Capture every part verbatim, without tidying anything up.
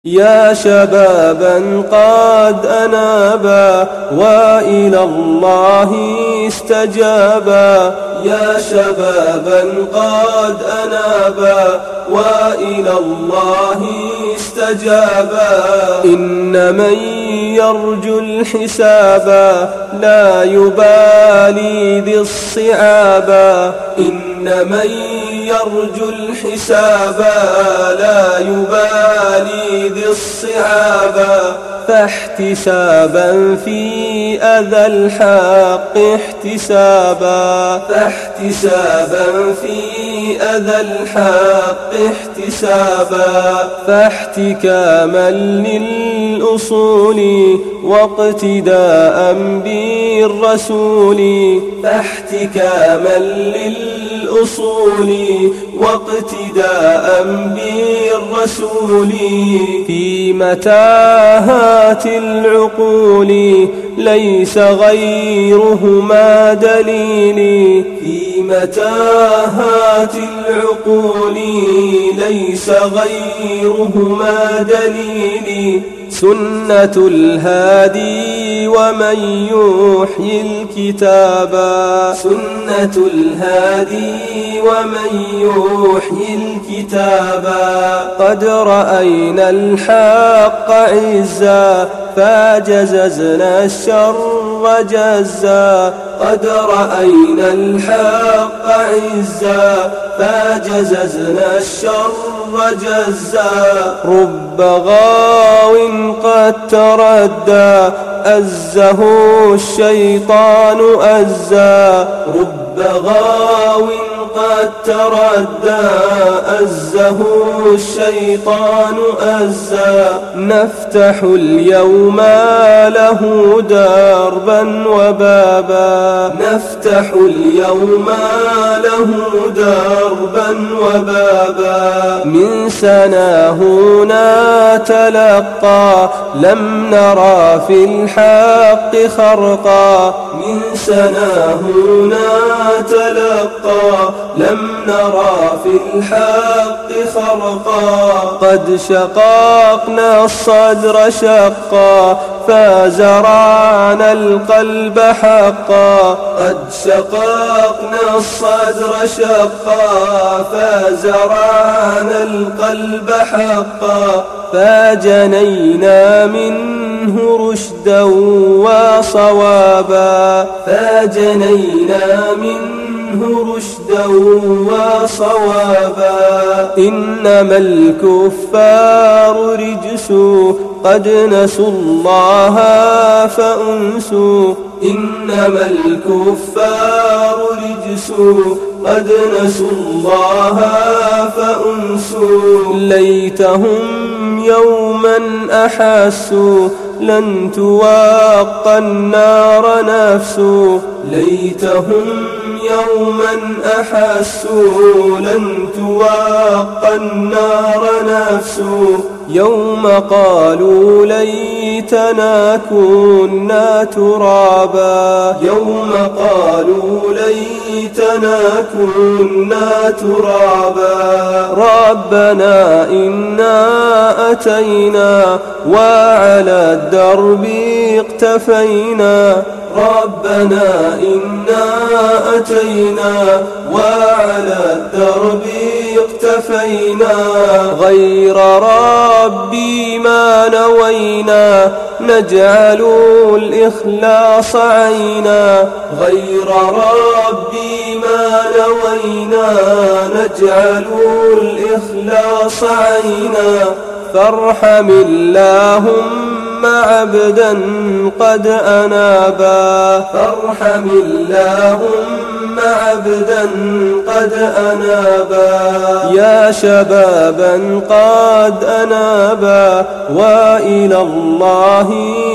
يا شبابا قد أنابا وإلى الله استجابا، يا شبابا قد أنابا وإلى الله استجابا. إن من يرجو الحسابا لا يبالي ذي الصعابا، إن من يرجو الحسابا لا يبالي ذي الصعابا. فاحتسابا في أذى الحق احتسابا، فاحتسابا في أذى الحق احتسابا. فاحتكاما للأصول واقتداء بالرسول، فاحتكاما للأصول واقتداء بالرسول. في متاهات العقول ليس غيرهما دليل، في متاهات العقول ليس غيرهما دليل. سنة الهادي ومن يحيي الكتابا، سنة الهادي ومن يحيي الكتابا. قد رأينا الحق عزا فجززنا الشر جزا، قد رأينا الحق عزا فجززنا الشر جزا. رب غاو قد تردى أزه الشيطان أزا، رب غاو قد تردى أزه الشيطان أزا. نفتح اليوم له دربا وبابا، نفتح اليوم له دربا وبابا. من سناهنا تلقى لم نرى في الحق خرقا، من سناهنا تلقى لم نرى في الحق خرقا. قد شققنا الصدر شقا فزرعنا القلب حقا، قد شققنا الصدر شقا فزرعنا القلب حقا. فجنينا منه رشدا وصوابا، فجنينا منه رشدا وصوابا. إنما الكفار رجس قد نسوا الله فأنسوا، إنما الكفار رجس قد نسوا الله فأنسوا. ليتهم يوما أحسوا لن توقى النار نفس، ليتهم يوما أحسوا لن توقى النار نفس. يوم قالوا ليتنا كنا ترابا، يوم قالوا ليتنا كنا ترابا. ربنا إنا أتينا وعلى الدرب اقتفينا، ربنا إنا أتينا وعلى الدرب اقتفينا. غير ربي ما نوينا نجعل الإخلاص عينا، غير ربي ما نوينا نجعل الإخلاص عينا. فارحم اللهم عبدا قد أنابا، فارحم اللهم عبدا قد أنابا. يا شبابا قد أنابا وإلى الله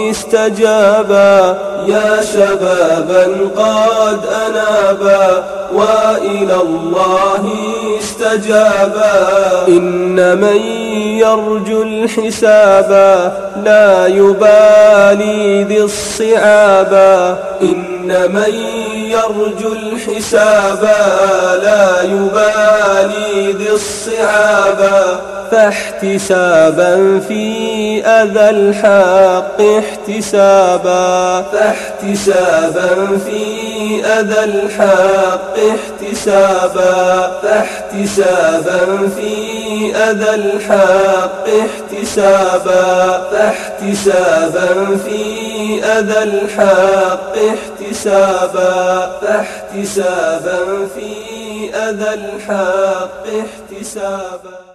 استجابا، يا شبابا قد أنابا وإلى الله استجابا. إن من يرجو الحسابا لا يبالي ذي الصعابا، إن من يرجو الحساب لا يبالي ذي الصعابا، فاحتسابا في أذى الحق احتسابا، فاحتسابا في أذى الحق احتسابا، فاحتسابا في أذى الحق احتسابا، فاحتسابا في أذى الحق احتسابا، فاحتسابا في أذى الحق احتسابا.